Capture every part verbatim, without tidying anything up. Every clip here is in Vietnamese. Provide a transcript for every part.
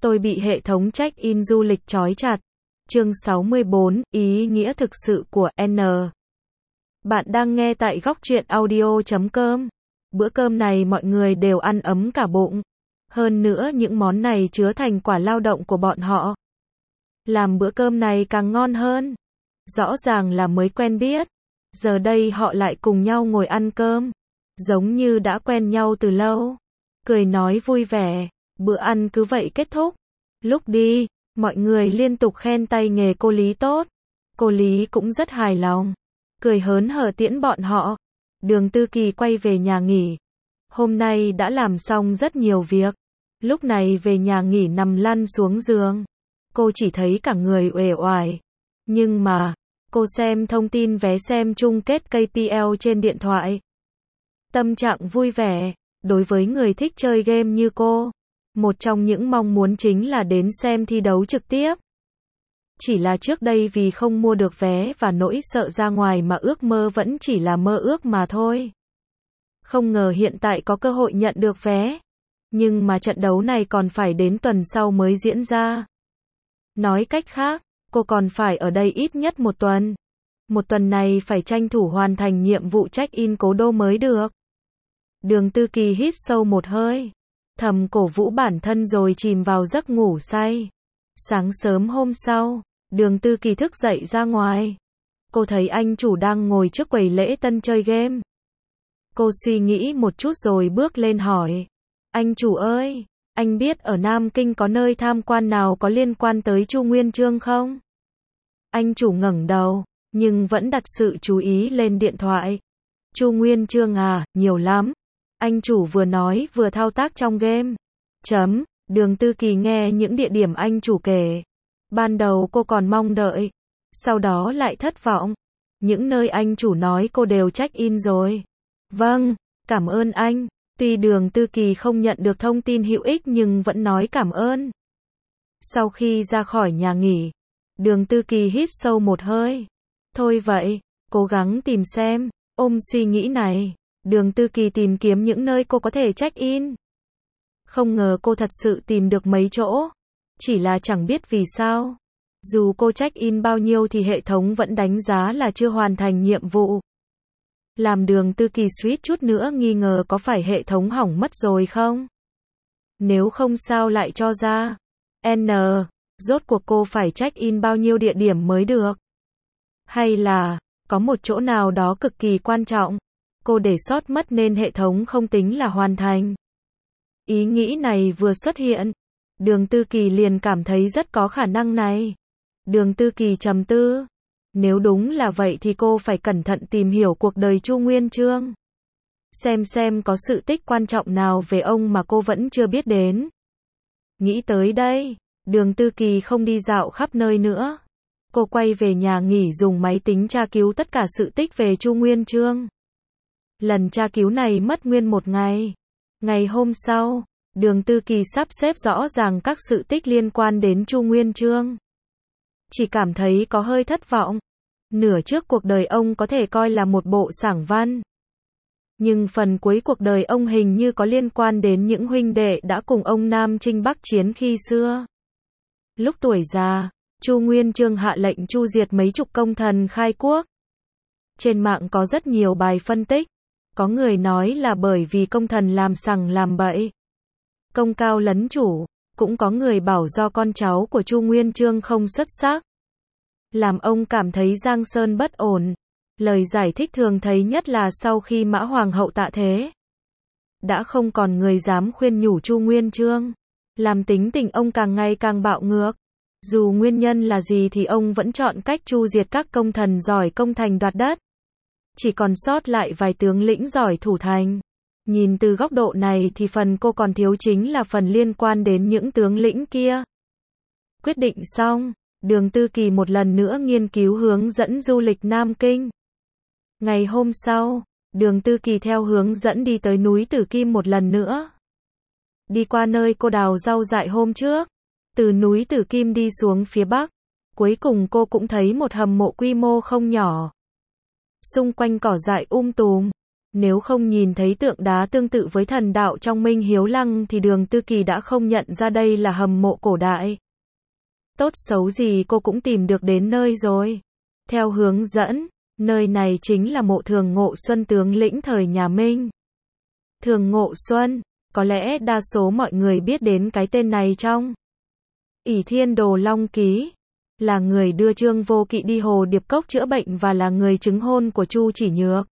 Tôi bị hệ thống check-in du lịch trói chặt. Chương sáu mươi bốn, ý nghĩa thực sự của N. Bạn đang nghe tại góc truyện audio chấm com. Bữa cơm này mọi người đều ăn ấm cả bụng. Hơn nữa những món này chứa thành quả lao động của bọn họ. Làm bữa cơm này càng ngon hơn. Rõ ràng là mới quen biết. Giờ đây họ lại cùng nhau ngồi ăn cơm. Giống như đã quen nhau từ lâu. Cười nói vui vẻ. Bữa ăn cứ vậy kết thúc. Lúc đi, mọi người liên tục khen tay nghề cô Lý tốt. Cô Lý cũng rất hài lòng. Cười hớn hở tiễn bọn họ. Đường Tư Kỳ quay về nhà nghỉ. Hôm nay đã làm xong rất nhiều việc. Lúc này về nhà nghỉ nằm lăn xuống giường. Cô chỉ thấy cả người uể oải. Nhưng mà, cô xem thông tin vé xem chung kết ca pê lờ trên điện thoại. Tâm trạng vui vẻ. Đối với người thích chơi game như cô, một trong những mong muốn chính là đến xem thi đấu trực tiếp. Chỉ là trước đây vì không mua được vé và nỗi sợ ra ngoài mà ước mơ vẫn chỉ là mơ ước mà thôi. Không ngờ hiện tại có cơ hội nhận được vé. Nhưng mà trận đấu này còn phải đến tuần sau mới diễn ra. Nói cách khác, cô còn phải ở đây ít nhất một tuần. Một tuần này phải tranh thủ hoàn thành nhiệm vụ check-in cố đô mới được. Đường Tư Kỳ hít sâu một hơi. Thầm cổ vũ bản thân rồi chìm vào giấc ngủ say. Sáng sớm hôm sau, Đường Tư Kỳ thức dậy ra ngoài. Cô thấy anh chủ đang ngồi trước quầy lễ tân chơi game. Cô suy nghĩ một chút rồi bước lên hỏi. Anh chủ ơi, anh biết ở Nam Kinh có nơi tham quan nào có liên quan tới Chu Nguyên Chương không? Anh chủ ngẩng đầu, nhưng vẫn đặt sự chú ý lên điện thoại. Chu Nguyên Chương à, nhiều lắm. Anh chủ vừa nói vừa thao tác trong game. Chấm, Đường Tư Kỳ nghe những địa điểm anh chủ kể. Ban đầu cô còn mong đợi. Sau đó lại thất vọng. Những nơi anh chủ nói cô đều check-in rồi. Vâng, cảm ơn anh. Tuy Đường Tư Kỳ không nhận được thông tin hữu ích nhưng vẫn nói cảm ơn. Sau khi ra khỏi nhà nghỉ, Đường Tư Kỳ hít sâu một hơi. Thôi vậy, cố gắng tìm xem. Ôm suy nghĩ này, Đường Tư Kỳ tìm kiếm những nơi cô có thể check-in. Không ngờ cô thật sự tìm được mấy chỗ. Chỉ là chẳng biết vì sao. Dù cô check-in bao nhiêu thì hệ thống vẫn đánh giá là chưa hoàn thành nhiệm vụ. Làm Đường Tư Kỳ suýt chút nữa nghi ngờ có phải hệ thống hỏng mất rồi không? Nếu không sao lại cho ra. N. Rốt cuộc cô phải check-in bao nhiêu địa điểm mới được? Hay là, có một chỗ nào đó cực kỳ quan trọng, cô để sót mất nên hệ thống không tính là hoàn thành? Ý nghĩ này vừa xuất hiện, Đường Tư Kỳ liền cảm thấy rất có khả năng này. Đường Tư Kỳ trầm tư. Nếu đúng là vậy thì cô phải cẩn thận tìm hiểu cuộc đời Chu Nguyên Chương. Xem xem có sự tích quan trọng nào về ông mà cô vẫn chưa biết đến. Nghĩ tới đây, Đường Tư Kỳ không đi dạo khắp nơi nữa. Cô quay về nhà nghỉ dùng máy tính tra cứu tất cả sự tích về Chu Nguyên Chương. Lần tra cứu này mất nguyên một ngày. Ngày hôm sau, Đường Tư Kỳ sắp xếp rõ ràng các sự tích liên quan đến Chu Nguyên Chương. Chỉ cảm thấy có hơi thất vọng. Nửa trước cuộc đời ông có thể coi là một bộ sảng văn. Nhưng phần cuối cuộc đời ông hình như có liên quan đến những huynh đệ đã cùng ông Nam Chinh Bắc Chiến khi xưa. Lúc tuổi già, Chu Nguyên Chương hạ lệnh chu diệt mấy chục công thần khai quốc. Trên mạng có rất nhiều bài phân tích. Có người nói là bởi vì công thần làm sằng làm bậy, công cao lấn chủ. Cũng có người bảo do con cháu của Chu Nguyên Chương không xuất sắc, làm ông cảm thấy giang sơn bất ổn. Lời giải thích thường thấy nhất là sau khi Mã Hoàng hậu tạ thế, đã không còn người dám khuyên nhủ Chu Nguyên Chương, làm tính tình ông càng ngày càng bạo ngược. Dù nguyên nhân là gì thì ông vẫn chọn cách chu diệt các công thần giỏi công thành đoạt đất. Chỉ còn sót lại vài tướng lĩnh giỏi thủ thành. Nhìn từ góc độ này thì phần cô còn thiếu chính là phần liên quan đến những tướng lĩnh kia. Quyết định xong, Đường Tư Kỳ một lần nữa nghiên cứu hướng dẫn du lịch Nam Kinh. Ngày hôm sau, Đường Tư Kỳ theo hướng dẫn đi tới núi Tử Kim một lần nữa. Đi qua nơi cô đào rau dại hôm trước. Từ núi Tử Kim đi xuống phía bắc. Cuối cùng cô cũng thấy một hầm mộ quy mô không nhỏ. Xung quanh cỏ dại um tùm. Nếu không nhìn thấy tượng đá tương tự với thần đạo trong Minh Hiếu Lăng thì Đường Tư Kỳ đã không nhận ra đây là hầm mộ cổ đại. Tốt xấu gì cô cũng tìm được đến nơi rồi. Theo hướng dẫn, nơi này chính là mộ Thường Ngộ Xuân tướng lĩnh thời nhà Minh. Thường Ngộ Xuân, có lẽ đa số mọi người biết đến cái tên này trong Ỷ Thiên Đồ Long Ký, là người đưa Trương Vô Kỵ đi Hồ Điệp Cốc chữa bệnh và là người chứng hôn của Chu Chỉ Nhược.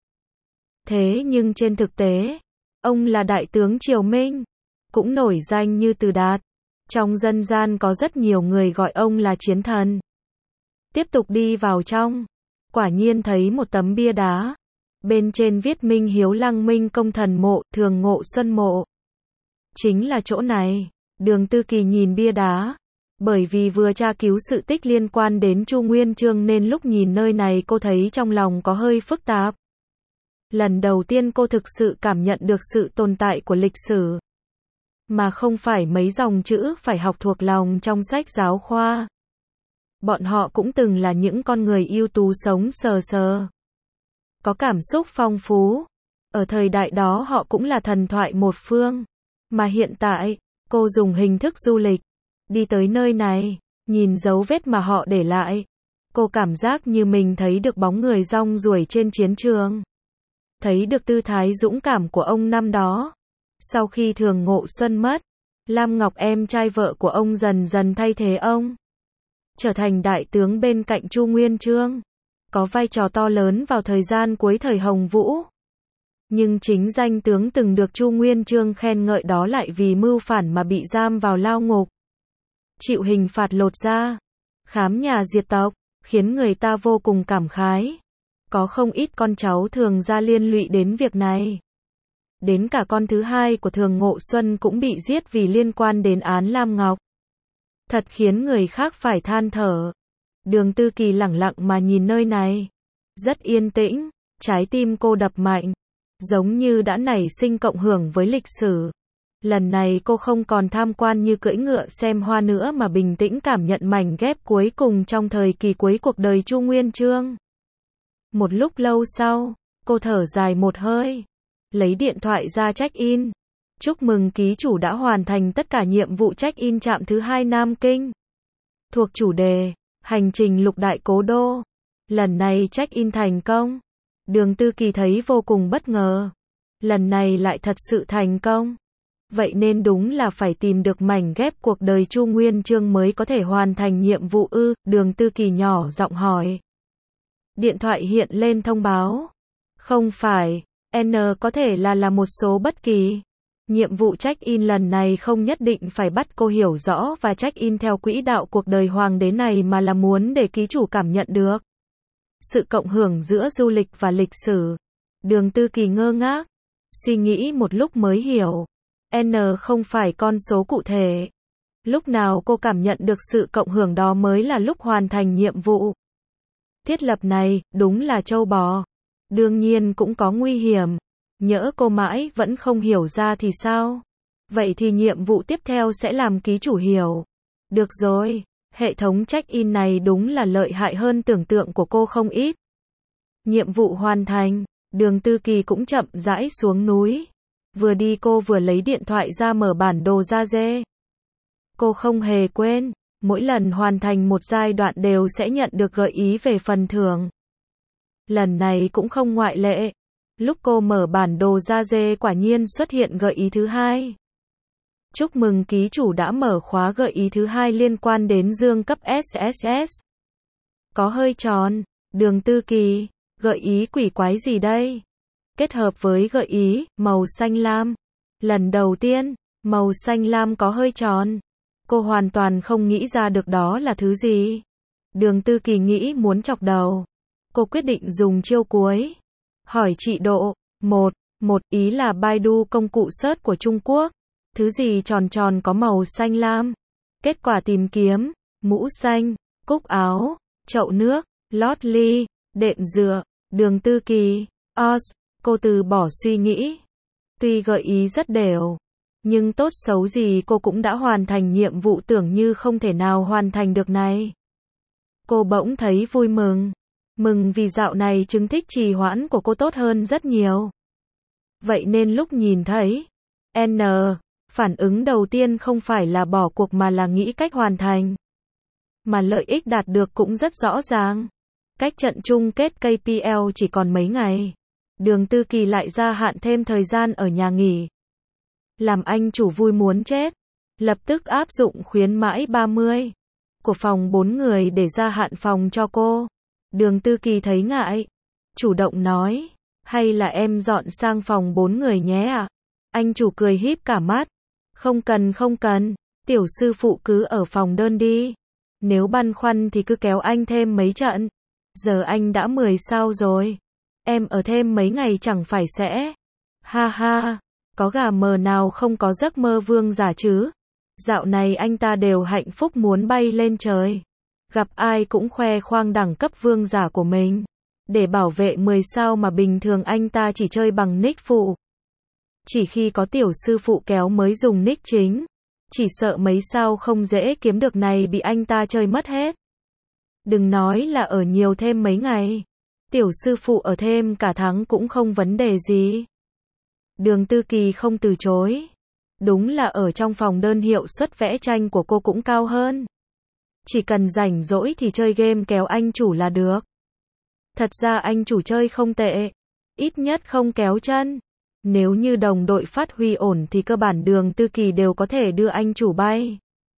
Thế nhưng trên thực tế, ông là đại tướng Triều Minh, cũng nổi danh như Từ Đạt. Trong dân gian có rất nhiều người gọi ông là chiến thần. Tiếp tục đi vào trong, quả nhiên thấy một tấm bia đá. Bên trên viết Minh Hiếu Lăng Minh Công Thần Mộ, Thường Ngộ Xuân Mộ. Chính là chỗ này. Đường Tư Kỳ nhìn bia đá. Bởi vì vừa tra cứu sự tích liên quan đến Chu Nguyên Chương nên lúc nhìn nơi này cô thấy trong lòng có hơi phức tạp. Lần đầu tiên cô thực sự cảm nhận được sự tồn tại của lịch sử. Mà không phải mấy dòng chữ phải học thuộc lòng trong sách giáo khoa. Bọn họ cũng từng là những con người ưu tú sống sờ sờ. Có cảm xúc phong phú. Ở thời đại đó họ cũng là thần thoại một phương. Mà hiện tại, cô dùng hình thức du lịch. Đi tới nơi này, nhìn dấu vết mà họ để lại. Cô cảm giác như mình thấy được bóng người rong ruổi trên chiến trường. Thấy được tư thái dũng cảm của ông năm đó. Sau khi Thường Ngộ Xuân mất, Lam Ngọc em trai vợ của ông dần dần thay thế ông. Trở thành đại tướng bên cạnh Chu Nguyên Chương. Có vai trò to lớn vào thời gian cuối thời Hồng Vũ. Nhưng chính danh tướng từng được Chu Nguyên Chương khen ngợi đó lại vì mưu phản mà bị giam vào lao ngục. Chịu hình phạt lột da, khám nhà diệt tộc, khiến người ta vô cùng cảm khái. Có không ít con cháu Thường gia liên lụy đến việc này. Đến cả con thứ hai của Thường Ngộ Xuân cũng bị giết vì liên quan đến án Lam Ngọc. Thật khiến người khác phải than thở. Đường Tư Kỳ lẳng lặng mà nhìn nơi này. Rất yên tĩnh, trái tim cô đập mạnh. Giống như đã nảy sinh cộng hưởng với lịch sử. Lần này cô không còn tham quan như cưỡi ngựa xem hoa nữa mà bình tĩnh cảm nhận mảnh ghép cuối cùng trong thời kỳ cuối cuộc đời Chu Nguyên Chương. Một lúc lâu sau, cô thở dài một hơi. Lấy điện thoại ra check-in. Chúc mừng ký chủ đã hoàn thành tất cả nhiệm vụ check-in trạm thứ hai Nam Kinh. Thuộc chủ đề, hành trình lục đại cố đô. Lần này check-in thành công. Đường Tư Kỳ thấy vô cùng bất ngờ. Lần này lại thật sự thành công. Vậy nên đúng là phải tìm được mảnh ghép cuộc đời Chu Nguyên Chương mới có thể hoàn thành nhiệm vụ ư, Đường Tư Kỳ nhỏ giọng hỏi. Điện thoại hiện lên thông báo. Không phải, N có thể là là một số bất kỳ. Nhiệm vụ check-in lần này không nhất định phải bắt cô hiểu rõ và check-in theo quỹ đạo cuộc đời hoàng đế này mà là muốn để ký chủ cảm nhận được sự cộng hưởng giữa du lịch và lịch sử. Đường Tư Kỳ ngơ ngác, suy nghĩ một lúc mới hiểu. N không phải con số cụ thể. Lúc nào cô cảm nhận được sự cộng hưởng đó mới là lúc hoàn thành nhiệm vụ. Thiết lập này, đúng là trâu bò. Đương nhiên cũng có nguy hiểm. Nhỡ cô mãi vẫn không hiểu ra thì sao? Vậy thì nhiệm vụ tiếp theo sẽ làm ký chủ hiểu. Được rồi, hệ thống check-in này đúng là lợi hại hơn tưởng tượng của cô không ít. Nhiệm vụ hoàn thành, Đường Tư Kỳ cũng chậm rãi xuống núi. Vừa đi cô vừa lấy điện thoại ra mở bản đồ ra dê. Cô không hề quên, mỗi lần hoàn thành một giai đoạn đều sẽ nhận được gợi ý về phần thưởng. Lần này cũng không ngoại lệ. Lúc cô mở bản đồ ra dê quả nhiên xuất hiện gợi ý thứ hai. Chúc mừng ký chủ đã mở khóa gợi ý thứ hai liên quan đến dương cấp ét ét ét. Có hơi tròn, Đường Tư Kỳ, gợi ý quỷ quái gì đây? Kết hợp với gợi ý, màu xanh lam. Lần đầu tiên, màu xanh lam có hơi tròn. Cô hoàn toàn không nghĩ ra được đó là thứ gì. Đường Tư Kỳ nghĩ muốn chọc đầu. Cô quyết định dùng chiêu cuối. Hỏi chị Độ, một, một ý là Baidu công cụ search của Trung Quốc. Thứ gì tròn tròn có màu xanh lam? Kết quả tìm kiếm, mũ xanh, cúc áo, chậu nước, lót ly, đệm dựa, Đường Tư Kỳ, os, cô từ bỏ suy nghĩ. Tuy gợi ý rất đều, nhưng tốt xấu gì cô cũng đã hoàn thành nhiệm vụ tưởng như không thể nào hoàn thành được này. Cô bỗng thấy vui mừng. Mừng vì dạo này chứng thích trì hoãn của cô tốt hơn rất nhiều. Vậy nên lúc nhìn thấy N, phản ứng đầu tiên không phải là bỏ cuộc mà là nghĩ cách hoàn thành. Mà lợi ích đạt được cũng rất rõ ràng. Cách trận chung kết K P L chỉ còn mấy ngày. Đường Tư Kỳ lại gia hạn thêm thời gian ở nhà nghỉ. Làm anh chủ vui muốn chết. Lập tức áp dụng khuyến mãi ba mươi của phòng bốn người để gia hạn phòng cho cô. Đường Tư Kỳ thấy ngại. Chủ động nói. Hay là em dọn sang phòng bốn người nhé ạ. À? Anh chủ cười híp cả mắt. Không cần không cần. Tiểu sư phụ cứ ở phòng đơn đi. Nếu băn khoăn thì cứ kéo anh thêm mấy trận. Giờ anh đã mười sao rồi. Em ở thêm mấy ngày chẳng phải sẽ. Ha ha. Có gà mờ nào không có giấc mơ vương giả chứ. Dạo này anh ta đều hạnh phúc muốn bay lên trời. Gặp ai cũng khoe khoang đẳng cấp vương giả của mình. Để bảo vệ mười sao mà bình thường anh ta chỉ chơi bằng nick phụ. Chỉ khi có tiểu sư phụ kéo mới dùng nick chính. Chỉ sợ mấy sao không dễ kiếm được này bị anh ta chơi mất hết. Đừng nói là ở nhiều thêm mấy ngày. Tiểu sư phụ ở thêm cả tháng cũng không vấn đề gì. Đường Tư Kỳ không từ chối. Đúng là ở trong phòng đơn hiệu suất vẽ tranh của cô cũng cao hơn. Chỉ cần rảnh rỗi thì chơi game kéo anh chủ là được. Thật ra anh chủ chơi không tệ. Ít nhất không kéo chân. Nếu như đồng đội phát huy ổn thì cơ bản Đường Tư Kỳ đều có thể đưa anh chủ bay.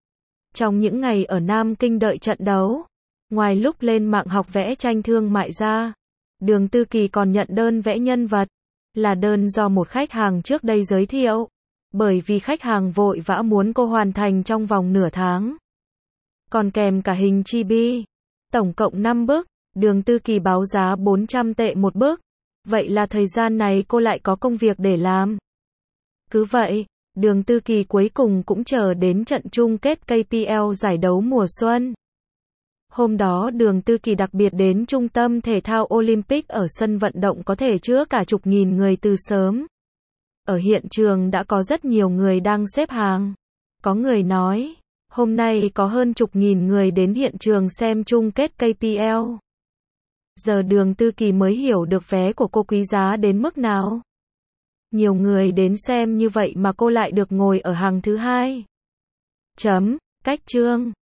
Trong những ngày ở Nam Kinh đợi trận đấu, ngoài lúc lên mạng học vẽ tranh thương mại ra, Đường Tư Kỳ còn nhận đơn vẽ nhân vật. Là đơn do một khách hàng trước đây giới thiệu. Bởi vì khách hàng vội vã muốn cô hoàn thành trong vòng nửa tháng. Còn kèm cả hình chibi. Tổng cộng năm bức. Đường Tư Kỳ báo giá bốn trăm tệ một bức. Vậy là thời gian này cô lại có công việc để làm. Cứ vậy, Đường Tư Kỳ cuối cùng cũng chờ đến trận chung kết K P L giải đấu mùa xuân. Hôm đó Đường Tư Kỳ đặc biệt đến Trung tâm Thể thao Olympic ở sân vận động có thể chứa cả chục nghìn người từ sớm. Ở hiện trường đã có rất nhiều người đang xếp hàng. Có người nói, hôm nay có hơn chục nghìn người đến hiện trường xem chung kết K P L. Giờ Đường Tư Kỳ mới hiểu được vé của cô quý giá đến mức nào. Nhiều người đến xem như vậy mà cô lại được ngồi ở hàng thứ hai. Chấm, cách chương.